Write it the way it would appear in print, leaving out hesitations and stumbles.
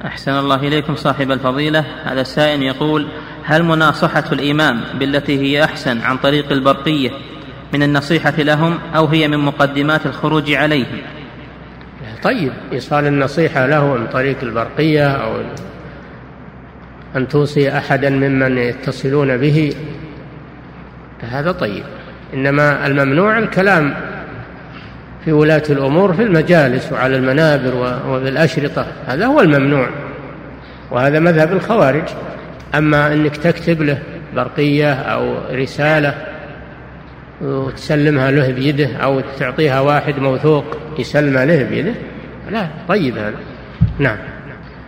أحسن الله إليكم صاحب الفضيلة. هذا السائل يقول: هل مناصحة الإمام بالتي هي أحسن عن طريق البرقية من النصيحة لهم، أو هي من مقدمات الخروج عليهم؟ طيب، إيصال النصيحة له عن طريق البرقية أو أن توصي أحدا ممن يتصلون به هذا طيب، إنما الممنوع الكلام في ولاة الأمور في المجالس وعلى المنابر وبالأشرطة، هذا هو الممنوع، وهذا مذهب الخوارج. أما أنك تكتب له برقية أو رسالة وتسلمها له بيده، أو تعطيها واحد موثوق يسلمها له بيده، لا طيب هذا. نعم.